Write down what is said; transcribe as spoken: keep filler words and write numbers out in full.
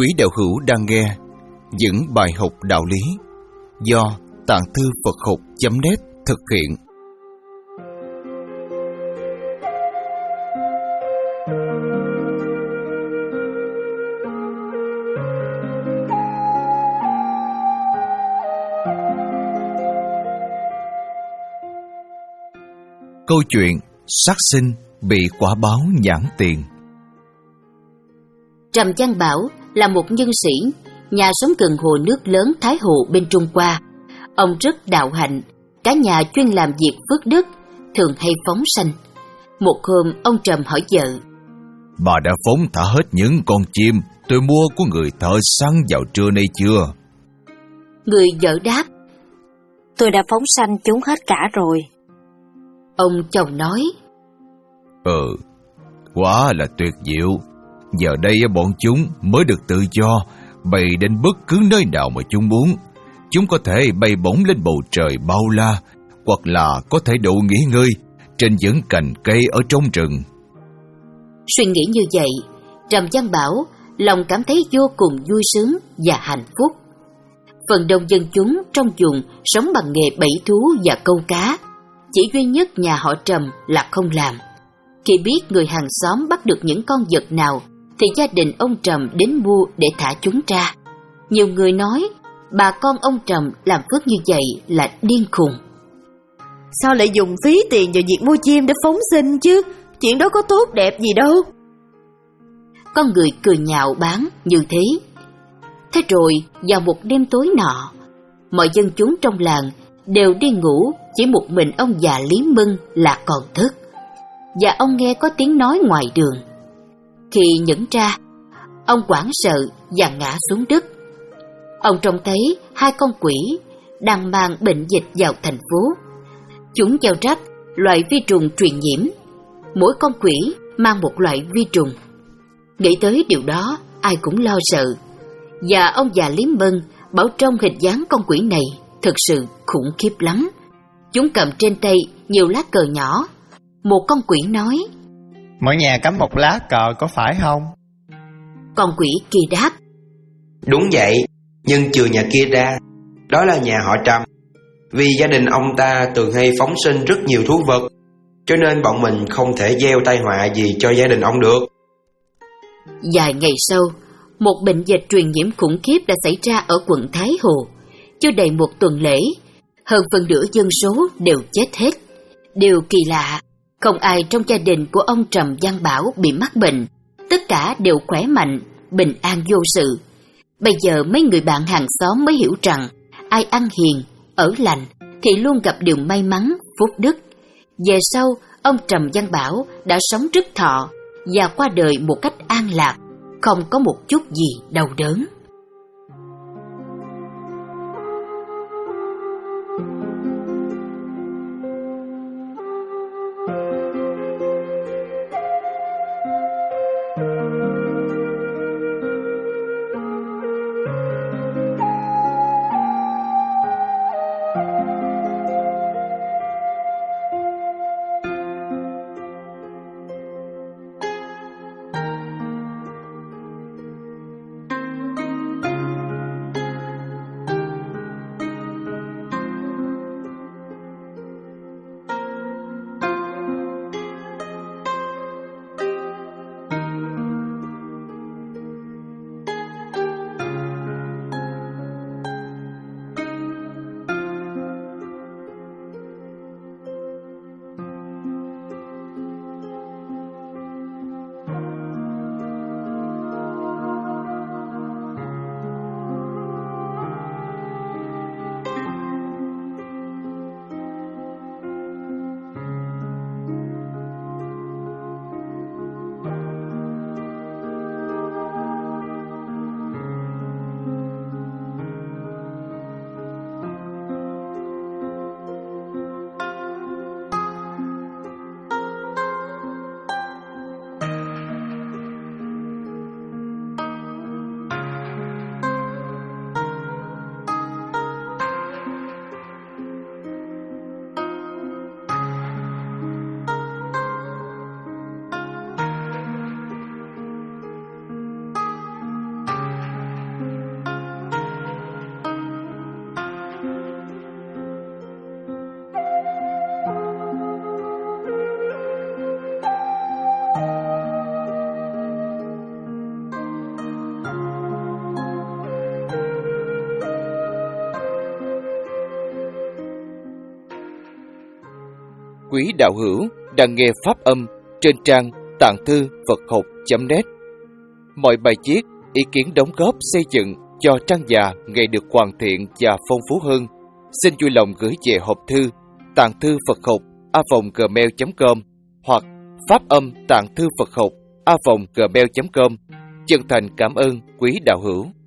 Quý đạo hữu đang nghe những bài học đạo lý do Tạng Thư Phật Học chấm net thực hiện. Câu chuyện sát sinh bị quả báo nhãn tiền. Trầm Văn Bảo là một nhân sĩ, nhà sống gần hồ nước lớn Thái Hồ bên Trung Hoa. Ông rất đạo hạnh, cả nhà chuyên làm việc phước đức, thường hay phóng sanh. Một hôm ông Trầm hỏi vợ: Bà đã phóng thả hết những con chim tôi mua của người thợ săn vào trưa nay chưa? Người vợ đáp: Tôi đã phóng sanh chúng hết cả rồi. Ông chồng nói: Ừ, quá là tuyệt diệu. Giờ đây bọn chúng mới được tự do, bay đến bất cứ nơi nào mà chúng muốn. Chúng có thể bay bổng lên bầu trời bao la, hoặc là có thể đậu nghỉ ngơi trên những cành cây ở trong rừng. Suy nghĩ như vậy, Trầm Văn Bảo lòng cảm thấy vô cùng vui sướng và hạnh phúc. Phần đông dân chúng trong vùng sống bằng nghề bẫy thú và câu cá. Chỉ duy nhất nhà họ Trầm là không làm. Khi biết người hàng xóm bắt được những con vật nào, thì gia đình ông Trầm đến mua để thả chúng ra. Nhiều người nói bà con ông Trầm làm phước như vậy là điên khùng. Sao lại dùng phí tiền vào việc mua chim để phóng sinh chứ? Chuyện đó có tốt đẹp gì đâu. Con người cười nhạo báng như thế. Thế rồi vào một đêm tối nọ, mọi dân chúng trong làng đều đi ngủ, chỉ một mình ông già Lý Mân là còn thức. Và ông nghe có tiếng nói ngoài đường. Khi nhẫn ra, ông hoảng sợ và ngã xuống đất. Ông trông thấy hai con quỷ đang mang bệnh dịch vào thành phố. Chúng gieo rắc loại vi trùng truyền nhiễm. Mỗi con quỷ mang một loại vi trùng. Nghĩ tới điều đó, ai cũng lo sợ. Và ông già Lý Mân bảo trong hình dáng con quỷ này thực sự khủng khiếp lắm. Chúng cầm trên tay nhiều lá cờ nhỏ. Một con quỷ nói: Mỗi nhà cắm một lá cờ có phải không? Con quỷ kia đáp: Đúng vậy, nhưng trừ nhà kia ra, đó là nhà họ Trầm. Vì gia đình ông ta thường hay phóng sinh rất nhiều thú vật, cho nên bọn mình không thể gieo tai họa gì cho gia đình ông được. Vài ngày sau, một bệnh dịch truyền nhiễm khủng khiếp đã xảy ra ở quận Thái Hồ. Chưa đầy một tuần lễ, hơn phần nửa dân số đều chết hết. Điều kỳ lạ, không ai trong gia đình của ông Trầm Văn Bảo bị mắc bệnh. Tất cả đều khỏe mạnh, bình an vô sự. Bây giờ mấy người bạn hàng xóm mới hiểu rằng ai ăn hiền, ở lành thì luôn gặp điều may mắn, phúc đức. Về sau, ông Trầm Văn Bảo đã sống rất thọ và qua đời một cách an lạc, không có một chút gì đau đớn. quý đạo hữu đang nghe pháp âm trên trang tạng thư Phật học chấm net. Mọi bài viết, ý kiến đóng góp xây dựng cho trang già ngày được hoàn thiện và phong phú hơn, xin vui lòng gửi về hộp thư tạng thư Phật học a vòng gmail chấm com hoặc pháp âm tạng thư Phật học a vòng gmail chấm com. Chân thành cảm ơn quý đạo hữu.